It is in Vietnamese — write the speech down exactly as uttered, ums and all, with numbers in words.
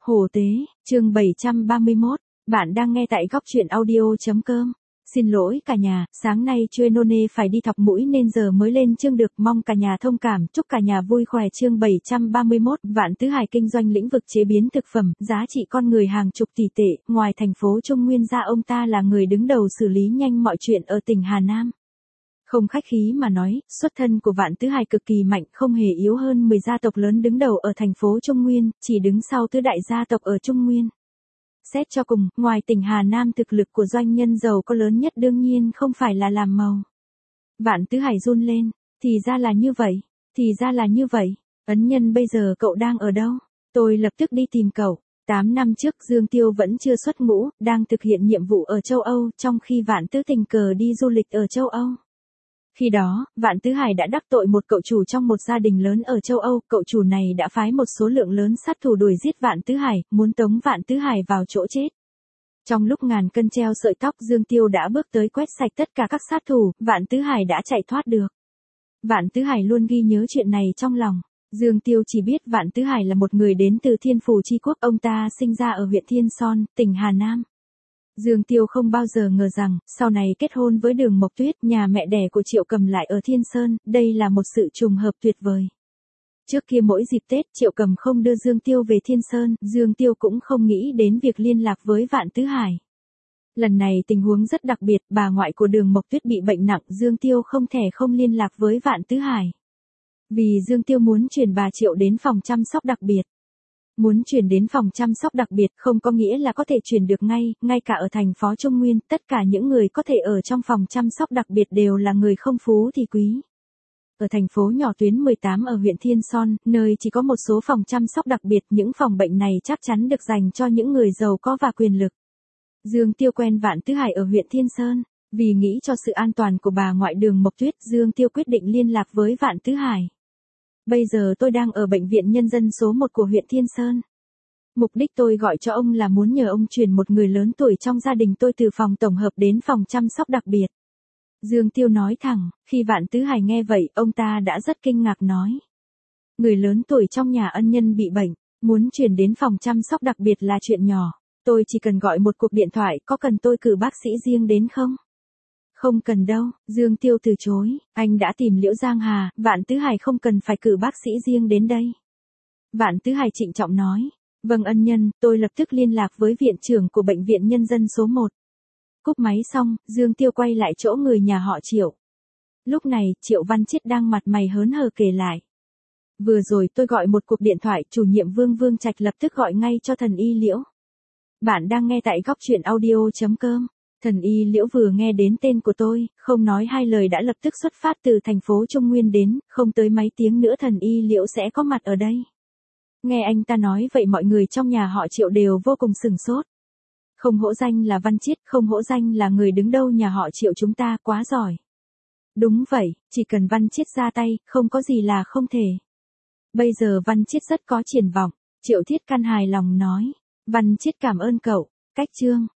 Hồ Tế, chương bảy trăm ba mươi mốt, bạn đang nghe tại góc truyện audio.com. Xin lỗi cả nhà, sáng nay Chuenone phải đi thọc mũi nên giờ mới lên chương được, mong cả nhà thông cảm, chúc cả nhà vui khỏe. Chương bảy trăm ba mươi mốt, Vạn Tứ Hải kinh doanh lĩnh vực chế biến thực phẩm, giá trị con người hàng chục tỷ tệ, ngoài thành phố Trung Nguyên ra ông ta là người đứng đầu xử lý nhanh mọi chuyện ở tỉnh Hà Nam. Không khách khí mà nói, xuất thân của Vạn Tứ Hải cực kỳ mạnh, không hề yếu hơn mười gia tộc lớn đứng đầu ở thành phố Trung Nguyên, chỉ đứng sau tứ đại gia tộc ở Trung Nguyên. Xét cho cùng, ngoài tỉnh Hà Nam thực lực của doanh nhân giàu có lớn nhất đương nhiên không phải là làm màu. Vạn Tứ Hải run lên, thì ra là như vậy, thì ra là như vậy, ấn nhân bây giờ cậu đang ở đâu? Tôi lập tức đi tìm cậu. Tám năm trước Dương Tiêu vẫn chưa xuất ngũ, đang thực hiện nhiệm vụ ở châu Âu, trong khi Vạn Tứ tình cờ đi du lịch ở châu Âu. Khi đó, Vạn Tứ Hải đã đắc tội một cậu chủ trong một gia đình lớn ở châu Âu, cậu chủ này đã phái một số lượng lớn sát thủ đuổi giết Vạn Tứ Hải, muốn tống Vạn Tứ Hải vào chỗ chết. Trong lúc ngàn cân treo sợi tóc, Dương Tiêu đã bước tới quét sạch tất cả các sát thủ, Vạn Tứ Hải đã chạy thoát được. Vạn Tứ Hải luôn ghi nhớ chuyện này trong lòng. Dương Tiêu chỉ biết Vạn Tứ Hải là một người đến từ Thiên Phủ Chi Quốc, ông ta sinh ra ở huyện Thiên Son, tỉnh Hà Nam. Dương Tiêu không bao giờ ngờ rằng, sau này kết hôn với Đường Mộc Tuyết, nhà mẹ đẻ của Triệu Cầm lại ở Thiên Sơn, đây là một sự trùng hợp tuyệt vời. Trước kia mỗi dịp Tết, Triệu Cầm không đưa Dương Tiêu về Thiên Sơn, Dương Tiêu cũng không nghĩ đến việc liên lạc với Vạn Tứ Hải. Lần này tình huống rất đặc biệt, bà ngoại của Đường Mộc Tuyết bị bệnh nặng, Dương Tiêu không thể không liên lạc với Vạn Tứ Hải. Vì Dương Tiêu muốn chuyển bà Triệu đến phòng chăm sóc đặc biệt. Muốn chuyển đến phòng chăm sóc đặc biệt không có nghĩa là có thể chuyển được ngay, ngay cả ở thành phố Trung Nguyên, tất cả những người có thể ở trong phòng chăm sóc đặc biệt đều là người không phú thì quý. Ở thành phố nhỏ tuyến mười tám ở huyện Thiên Son, nơi chỉ có một số phòng chăm sóc đặc biệt, những phòng bệnh này chắc chắn được dành cho những người giàu có và quyền lực. Dương Tiêu quen Vạn Tứ Hải ở huyện Thiên Sơn, vì nghĩ cho sự an toàn của bà ngoại Đường Mộc Tuyết, Dương Tiêu quyết định liên lạc với Vạn Tứ Hải. Bây giờ tôi đang ở bệnh viện nhân dân số một của huyện Thiên Sơn. Mục đích tôi gọi cho ông là muốn nhờ ông chuyển một người lớn tuổi trong gia đình tôi từ phòng tổng hợp đến phòng chăm sóc đặc biệt. Dương Tiêu nói thẳng, khi Vạn Tứ Hải nghe vậy, ông ta đã rất kinh ngạc nói. Người lớn tuổi trong nhà ân nhân bị bệnh, muốn chuyển đến phòng chăm sóc đặc biệt là chuyện nhỏ. Tôi chỉ cần gọi một cuộc điện thoại, có cần tôi cử bác sĩ riêng đến không? Không cần đâu, Dương Tiêu từ chối, anh đã tìm Liễu Giang Hà, Vạn Tứ Hải không cần phải cử bác sĩ riêng đến đây. Vạn Tứ Hải trịnh trọng nói, vâng ân nhân, tôi lập tức liên lạc với viện trưởng của bệnh viện nhân dân số một. Cúp máy xong, Dương Tiêu quay lại chỗ người nhà họ Triệu. Lúc này, Triệu Văn Chiết đang mặt mày hớn hở kể lại. Vừa rồi tôi gọi một cuộc điện thoại, chủ nhiệm Vương Vương Trạch lập tức gọi ngay cho thần y Liễu. Bạn đang nghe tại góc truyện audio.com. Thần y Liễu vừa nghe đến tên của tôi, không nói hai lời đã lập tức xuất phát từ thành phố Trung Nguyên đến, không tới mấy tiếng nữa thần y Liễu sẽ có mặt ở đây. Nghe anh ta nói vậy mọi người trong nhà họ Triệu đều vô cùng sửng sốt. Không hổ danh là Văn Chiết, không hổ danh là người đứng đầu nhà họ Triệu chúng ta, quá giỏi. Đúng vậy, chỉ cần Văn Chiết ra tay, không có gì là không thể. Bây giờ Văn Chiết rất có triển vọng, Triệu Thiết Căn hài lòng nói. Văn Chiết cảm ơn cậu. Cách chương